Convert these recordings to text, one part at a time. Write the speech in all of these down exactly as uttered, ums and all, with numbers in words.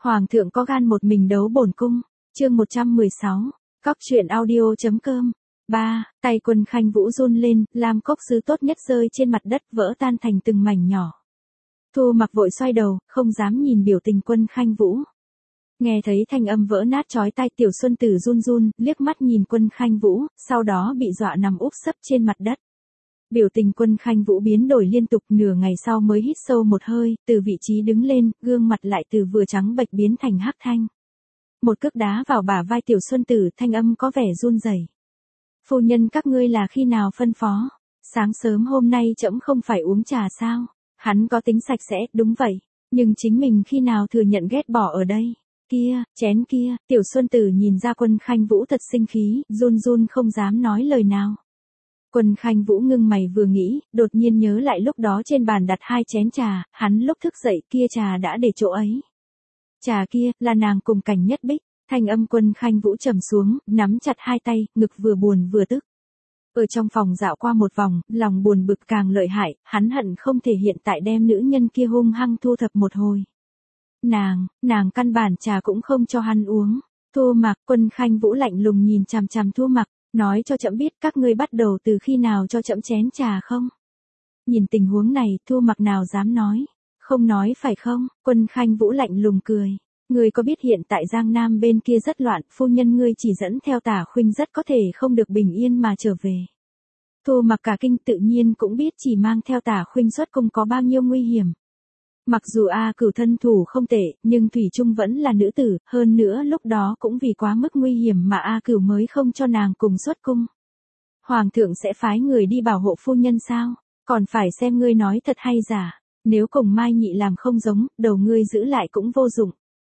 Hoàng thượng có gan một mình đấu bổn cung. Chương một trăm mười sáu. Cóc truyện audio.com. ba. Tay Quân Khanh Vũ run lên, lam cốc sứ tốt nhất rơi trên mặt đất vỡ tan thành từng mảnh nhỏ. Thu Mặc vội xoay đầu, không dám nhìn biểu tình Quân Khanh Vũ. Nghe thấy thanh âm vỡ nát chói tai, Tiểu Xuân Tử run run, liếc mắt nhìn Quân Khanh Vũ, sau đó bị dọa nằm úp sấp trên mặt đất. Biểu tình Quân Khanh Vũ biến đổi liên tục, nửa ngày sau mới hít sâu một hơi, từ vị trí đứng lên, gương mặt lại từ vừa trắng bệch biến thành hắc thanh. Một cước đá vào bả vai Tiểu Xuân Tử, thanh âm có vẻ run rẩy. Phu nhân các ngươi là khi nào phân phó? Sáng sớm hôm nay trẫm không phải uống trà sao? Hắn có tính sạch sẽ, đúng vậy, nhưng chính mình khi nào thừa nhận ghét bỏ ở đây? Kia, chén kia, Tiểu Xuân Tử nhìn ra Quân Khanh Vũ thật sinh khí, run run không dám nói lời nào. Quân Khanh Vũ ngưng mày vừa nghĩ, đột nhiên nhớ lại lúc đó trên bàn đặt hai chén trà, hắn lúc thức dậy kia trà đã để chỗ ấy. Trà kia, là nàng cùng Cảnh Nhất Bích. Thanh âm Quân Khanh Vũ trầm xuống, nắm chặt hai tay, ngực vừa buồn vừa tức. Ở trong phòng dạo qua một vòng, lòng buồn bực càng lợi hại, hắn hận không thể hiện tại đem nữ nhân kia hung hăng thu thập một hồi. Nàng, nàng căn bản trà cũng không cho hắn uống. Thu Mặc, Quân Khanh Vũ lạnh lùng nhìn chằm chằm Thu Mặc, nói cho trẫm biết các ngươi bắt đầu từ khi nào cho trẫm chén trà không? Nhìn tình huống này, Thu Mặc nào dám nói, không nói phải không? Quân Khanh Vũ lạnh lùng cười. Ngươi có biết hiện tại Giang Nam bên kia rất loạn, phu nhân ngươi chỉ dẫn theo Tả Khuynh rất có thể không được bình yên mà trở về. Thu Mặc cả kinh, tự nhiên cũng biết chỉ mang theo Tả Khuynh xuất cung có bao nhiêu nguy hiểm. Mặc dù A Cửu thân thủ không tệ, nhưng thủy chung vẫn là nữ tử, hơn nữa lúc đó cũng vì quá mức nguy hiểm mà A Cửu mới không cho nàng cùng xuất cung. Hoàng thượng sẽ phái người đi bảo hộ phu nhân sao? Còn phải xem ngươi nói thật hay giả. Nếu cùng Mai Nhị làm không giống, đầu ngươi giữ lại cũng vô dụng.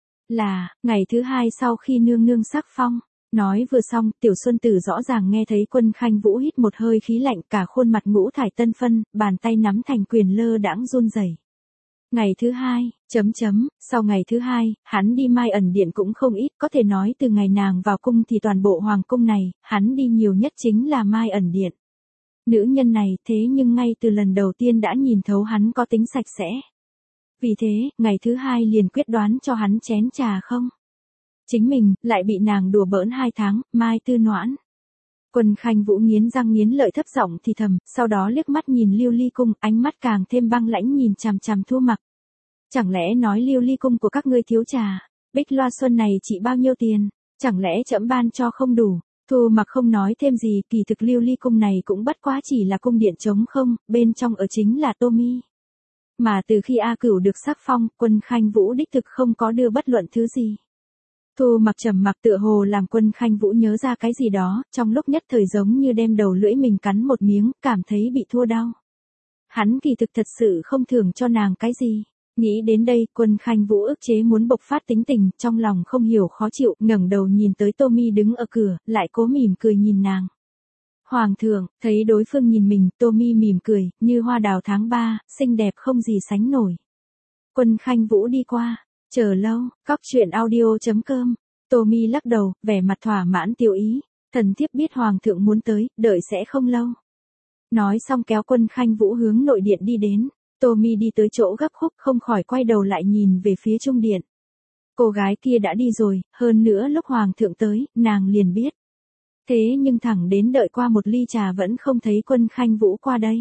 Là, ngày thứ hai sau khi nương nương sắc phong, nói vừa xong, Tiểu Xuân Tử rõ ràng nghe thấy Quân Khanh Vũ hít một hơi khí lạnh, cả khuôn mặt ngũ thải tân phân, bàn tay nắm thành quyền lơ đãng run rẩy. Ngày thứ hai, chấm chấm, sau ngày thứ hai, hắn đi Mai ẩn điện cũng không ít, có thể nói từ ngày nàng vào cung thì toàn bộ hoàng cung này, hắn đi nhiều nhất chính là Mai ẩn điện. Nữ nhân này thế nhưng ngay từ lần đầu tiên đã nhìn thấu hắn có tính sạch sẽ. Vì thế, ngày thứ hai liền quyết đoán cho hắn chén trà không. Chính mình, lại bị nàng đùa bỡn hai tháng, Mai Tư Noãn. Quân Khanh Vũ nghiến răng nghiến lợi thấp giọng thì thầm, sau đó liếc mắt nhìn Lưu Ly Cung, ánh mắt càng thêm băng lãnh nhìn chằm chằm Thu Mặc. Chẳng lẽ nói Lưu Ly Cung của các ngươi thiếu trà? Bích loa xuân này chỉ bao nhiêu tiền? Chẳng lẽ trẫm ban cho không đủ? Thu Mặc không nói thêm gì, kỳ thực Lưu Ly Cung này cũng bất quá chỉ là cung điện trống không, bên trong ở chính là Tô Mi. Mà từ khi A Cửu được sắc phong, Quân Khanh Vũ đích thực không có đưa bất luận thứ gì. Thu Mặc trầm mặc, tựa hồ làm Quân Khanh Vũ nhớ ra cái gì đó, trong lúc nhất thời giống như đem đầu lưỡi mình cắn một miếng, cảm thấy bị thua đau. Hắn kỳ thực thật sự không thưởng cho nàng cái gì. Nghĩ đến đây, Quân Khanh Vũ ức chế muốn bộc phát tính tình, trong lòng không hiểu khó chịu, ngẩng đầu nhìn tới Tô Mi đứng ở cửa, lại cố mỉm cười nhìn nàng. Hoàng thượng, thấy đối phương nhìn mình, Tô Mi mỉm cười, như hoa đào tháng ba, xinh đẹp không gì sánh nổi. Quân Khanh Vũ đi qua, chờ lâu, cóc truyện audio.com. Tô Mi lắc đầu, vẻ mặt thỏa mãn tiêu ý, thần thiếp biết Hoàng thượng muốn tới, đợi sẽ không lâu. Nói xong kéo Quân Khanh Vũ hướng nội điện đi đến. Tô Mi đi tới chỗ gấp khúc, không khỏi quay đầu lại nhìn về phía trung điện. Cô gái kia đã đi rồi, hơn nữa lúc Hoàng thượng tới, nàng liền biết. Thế nhưng thẳng đến đợi qua một ly trà vẫn không thấy Quân Khanh Vũ qua đây.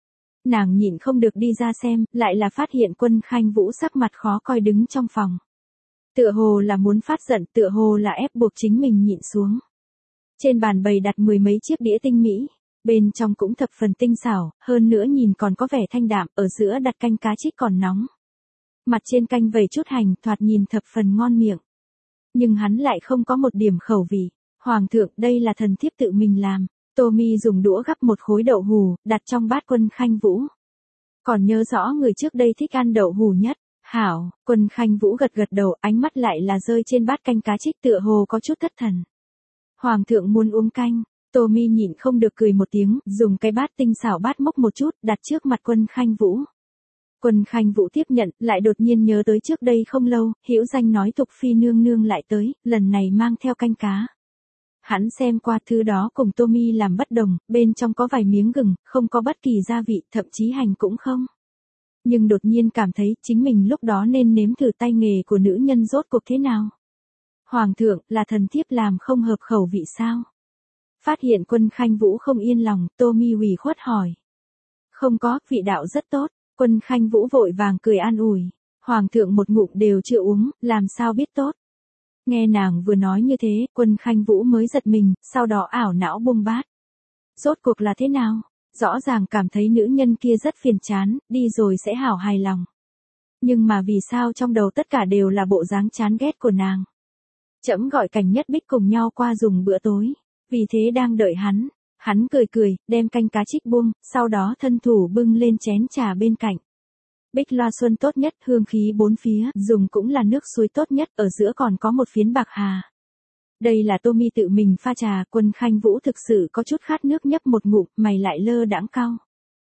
Nàng nhịn không được đi ra xem, lại là phát hiện Quân Khanh Vũ sắc mặt khó coi đứng trong phòng. Tựa hồ là muốn phát giận, tựa hồ là ép buộc chính mình nhịn xuống. Trên bàn bày đặt mười mấy chiếc đĩa tinh mỹ, bên trong cũng thập phần tinh xảo, hơn nữa nhìn còn có vẻ thanh đạm, ở giữa đặt canh cá trích còn nóng. Mặt trên canh vẩy chút hành, thoạt nhìn thập phần ngon miệng. Nhưng hắn lại không có một điểm khẩu vị. Hoàng thượng, đây là thần thiếp tự mình làm. Tô Mi dùng đũa gắp một khối đậu hù, đặt trong bát Quân Khanh Vũ. Còn nhớ rõ người trước đây thích ăn đậu hù nhất. Hảo, Quân Khanh Vũ gật gật đầu, ánh mắt lại là rơi trên bát canh cá trích, tựa hồ có chút thất thần. Hoàng thượng muốn uống canh. Tô Mi nhịn không được cười một tiếng, dùng cái bát tinh xảo bát mốc một chút, đặt trước mặt Quân Khanh Vũ. Quân Khanh Vũ tiếp nhận, lại đột nhiên nhớ tới trước đây không lâu, Hữu Danh nói Thục Phi nương nương lại tới, lần này mang theo canh cá. Hắn xem qua thứ đó cùng Tô Mi làm bất đồng, bên trong có vài miếng gừng, không có bất kỳ gia vị, thậm chí hành cũng không. nhưng đột nhiên cảm thấy chính mình lúc đó nên nếm thử tay nghề của nữ nhân rốt cuộc thế nào. Hoàng thượng, là thần thiếp làm không hợp khẩu vị sao? Phát hiện Quân Khanh Vũ không yên lòng, Tommy ủy khuất hỏi. Không có, vị đạo rất tốt. Quân Khanh Vũ vội vàng cười an ủi. Hoàng thượng một ngụm đều chưa uống, làm sao biết tốt. Nghe nàng vừa nói như thế, Quân Khanh Vũ mới giật mình, sau đó ảo não buông bát. Rốt cuộc là thế nào? Rõ ràng cảm thấy nữ nhân kia rất phiền chán, đi rồi sẽ hảo hài lòng. Nhưng mà vì sao trong đầu tất cả đều là bộ dáng chán ghét của nàng? Trẫm gọi Cảnh Nhất Bích cùng nhau qua dùng bữa tối, vì thế đang đợi hắn. Hắn cười cười, đem canh cá trích buông, sau đó thân thủ bưng lên chén trà bên cạnh. Bích loa xuân tốt nhất, hương khí bốn phía, dùng cũng là nước suối tốt nhất, ở giữa còn có một phiến bạc hà. Đây là Tommy tự mình pha trà, Quân Khanh Vũ thực sự có chút khát nước nhấp một ngụm, mày lại lơ đãng cau.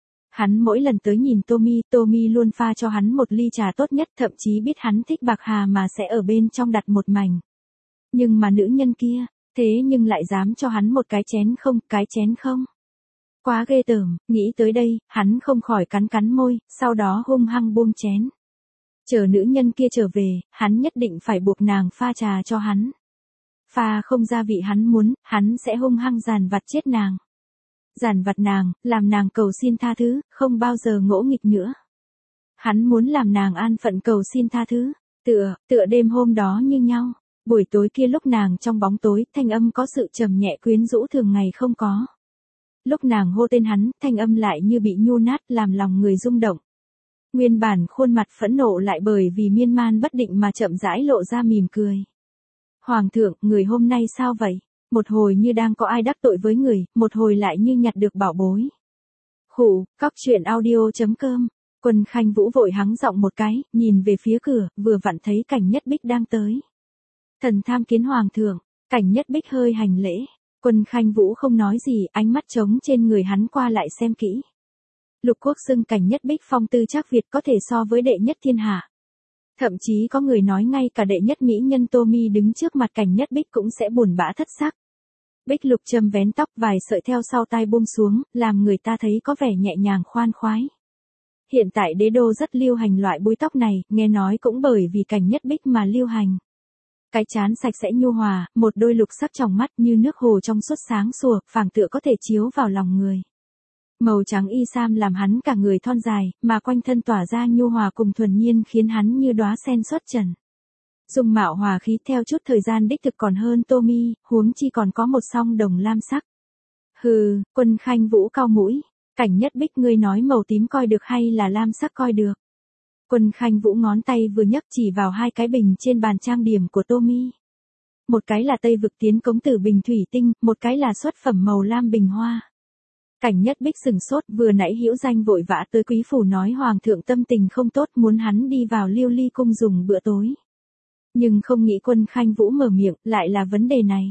Hắn mỗi lần tới nhìn Tommy, Tommy luôn pha cho hắn một ly trà tốt nhất, thậm chí biết hắn thích bạc hà mà sẽ ở bên trong đặt một mảnh. Nhưng mà nữ nhân kia, thế nhưng lại dám cho hắn một cái chén không, cái chén không. Quá ghê tởm, nghĩ tới đây, hắn không khỏi cắn cắn môi, sau đó hung hăng buông chén. Chờ nữ nhân kia trở về, hắn nhất định phải buộc nàng pha trà cho hắn. Pha không gia vị hắn muốn, hắn sẽ hung hăng giàn vặt chết nàng. Giàn vặt nàng, làm nàng cầu xin tha thứ, không bao giờ ngỗ nghịch nữa. Hắn muốn làm nàng an phận cầu xin tha thứ, tựa, tựa đêm hôm đó như nhau. Buổi tối kia lúc nàng trong bóng tối, thanh âm có sự trầm nhẹ quyến rũ thường ngày không có. Lúc nàng hô tên hắn, thanh âm lại như bị nhu nát làm lòng người rung động. Nguyên bản khuôn mặt phẫn nộ lại bởi vì miên man bất định mà chậm rãi lộ ra mỉm cười. Hoàng thượng, người hôm nay sao vậy? Một hồi như đang có ai đắc tội với người, một hồi lại như nhặt được bảo bối. Khủ, cóc truyện audio chấm com. Quân Khanh Vũ vội hắng giọng một cái, nhìn về phía cửa, vừa vặn thấy Cảnh Nhất Bích đang tới. Thần tham kiến hoàng thượng, Cảnh Nhất Bích hơi hành lễ. Quân Khanh Vũ không nói gì, ánh mắt trống trên người hắn qua lại xem kỹ. Lục quốc xưng Cảnh Nhất Bích phong tư trác Việt có thể so với đệ nhất thiên hạ. Thậm chí có người nói ngay cả đệ nhất mỹ nhân Tommy đứng trước mặt Cảnh Nhất Bích cũng sẽ buồn bã thất sắc. Bích lục châm vén tóc vài sợi theo sau tai buông xuống, làm người ta thấy có vẻ nhẹ nhàng khoan khoái. Hiện tại đế đô rất lưu hành loại búi tóc này, nghe nói cũng bởi vì Cảnh Nhất Bích mà lưu hành. Cái trán sạch sẽ nhu hòa, một đôi lục sắc tròng mắt như nước hồ trong suốt sáng sủa, phảng tựa có thể chiếu vào lòng người. Màu trắng y sam làm hắn cả người thon dài, mà quanh thân tỏa ra nhu hòa cùng thuần nhiên khiến hắn như đóa sen xuất trần. Dung mạo hòa khí theo chút thời gian đích thực còn hơn Tommy, huống chi còn có một song đồng lam sắc. Hừ, Quân Khanh Vũ cau mũi, Cảnh Nhất Bích ngươi nói màu tím coi được hay là lam sắc coi được. Quân Khanh Vũ ngón tay vừa nhấc chỉ vào hai cái bình trên bàn trang điểm của Tommy. Một cái là Tây Vực Tiến Cống Tử bình thủy tinh, một cái là xuất phẩm màu lam bình hoa. Cảnh Nhất Bích sừng sốt, vừa nãy hữu danh vội vã tới quý phủ nói hoàng thượng tâm tình không tốt muốn hắn đi vào Lưu Ly cung dùng bữa tối. Nhưng không nghĩ Quân Khanh Vũ mở miệng, lại là vấn đề này.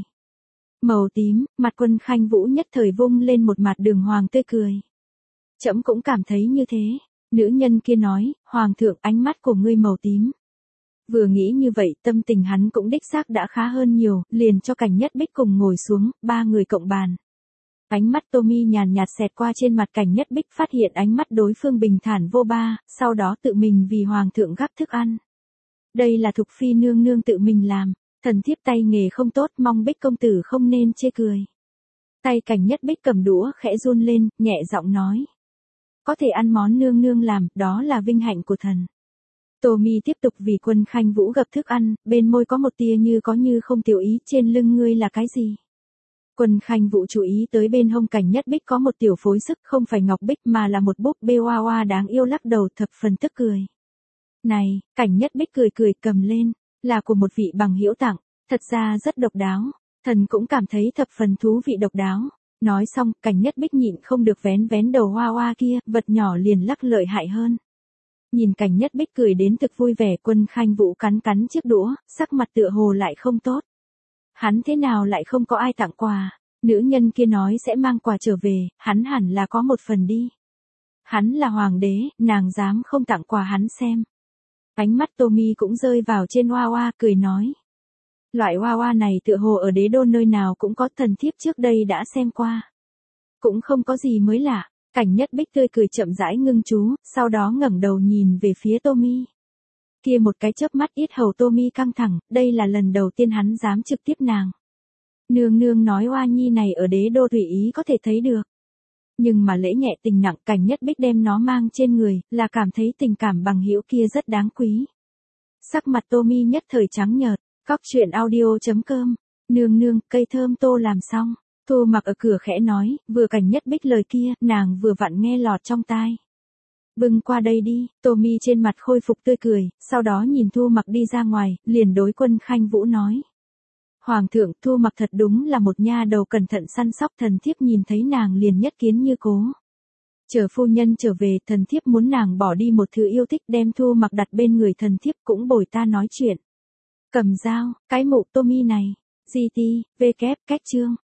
Màu tím, mặt Quân Khanh Vũ nhất thời vung lên một mặt đường hoàng tươi cười. Trẫm cũng cảm thấy như thế. Nữ nhân kia nói, hoàng thượng ánh mắt của ngươi màu tím. Vừa nghĩ như vậy tâm tình hắn cũng đích xác đã khá hơn nhiều, liền cho Cảnh Nhất Bích cùng ngồi xuống, ba người cộng bàn. Ánh mắt Tommy nhàn nhạt xẹt qua trên mặt Cảnh Nhất Bích phát hiện ánh mắt đối phương bình thản vô ba, sau đó tự mình vì hoàng thượng gắp thức ăn. Đây là Thục Phi nương nương tự mình làm, thần thiếp tay nghề không tốt mong Bích công tử không nên chê cười. Tay Cảnh Nhất Bích cầm đũa khẽ run lên, nhẹ giọng nói. Có thể ăn món nương nương làm, đó là vinh hạnh của thần. Tommy tiếp tục vì Quân Khanh Vũ gập thức ăn, bên môi có một tia như có như không tiểu ý, trên lưng ngươi là cái gì? Quân Khanh Vũ chú ý tới bên hông Cảnh Nhất Bích có một tiểu phối sức không phải ngọc bích mà là một búp bê hoa hoa đáng yêu lắc đầu thập phần tức cười. Này, Cảnh Nhất Bích cười cười cầm lên, là của một vị bằng hữu tặng, thật ra rất độc đáo, thần cũng cảm thấy thập phần thú vị độc đáo. Nói xong, Cảnh Nhất Bích nhịn không được vén vén đầu hoa hoa kia, vật nhỏ liền lắc lợi hại hơn. Nhìn Cảnh Nhất Bích cười đến thực vui vẻ, Quân Khanh Vũ cắn cắn chiếc đũa, sắc mặt tựa hồ lại không tốt. Hắn thế nào lại không có ai tặng quà, nữ nhân kia nói sẽ mang quà trở về, hắn hẳn là có một phần đi. Hắn là hoàng đế, nàng dám không tặng quà hắn xem. Ánh mắt Tommy cũng rơi vào trên hoa hoa cười nói. Loại hoa hoa này tựa hồ ở đế đô nơi nào cũng có, thần thiếp trước đây đã xem qua. Cũng không có gì mới lạ, Cảnh Nhất Bích tươi cười chậm rãi ngưng chú, sau đó ngẩng đầu nhìn về phía Tommy. Kia một cái chớp mắt yết hầu Tommy căng thẳng, đây là lần đầu tiên hắn dám trực tiếp nàng. Nương nương nói oa nhi này ở đế đô tùy ý có thể thấy được. Nhưng mà lễ nhẹ tình nặng, Cảnh Nhất Bích đem nó mang trên người, là cảm thấy tình cảm bằng hữu kia rất đáng quý. Sắc mặt Tommy nhất thời trắng nhợt, cóc truyện audio chấm com, nương nương, cây thơm tô làm xong. Thu Mặc ở cửa khẽ nói, vừa Cảnh Nhất Bích lời kia, nàng vừa vặn nghe lọt trong tai. Bưng qua đây đi, Tommy trên mặt khôi phục tươi cười, sau đó nhìn Thu Mặc đi ra ngoài, liền đối Quân Khanh Vũ nói. Hoàng thượng, Thu Mặc thật đúng là một nha đầu cẩn thận săn sóc, thần thiếp nhìn thấy nàng liền nhất kiến như cố. Chờ phu nhân trở về, thần thiếp muốn nàng bỏ đi một thứ yêu thích, đem Thu Mặc đặt bên người thần thiếp cũng bồi ta nói chuyện. Cầm dao, cái mụ Tommy này, gi ti, vê kép, cách chương.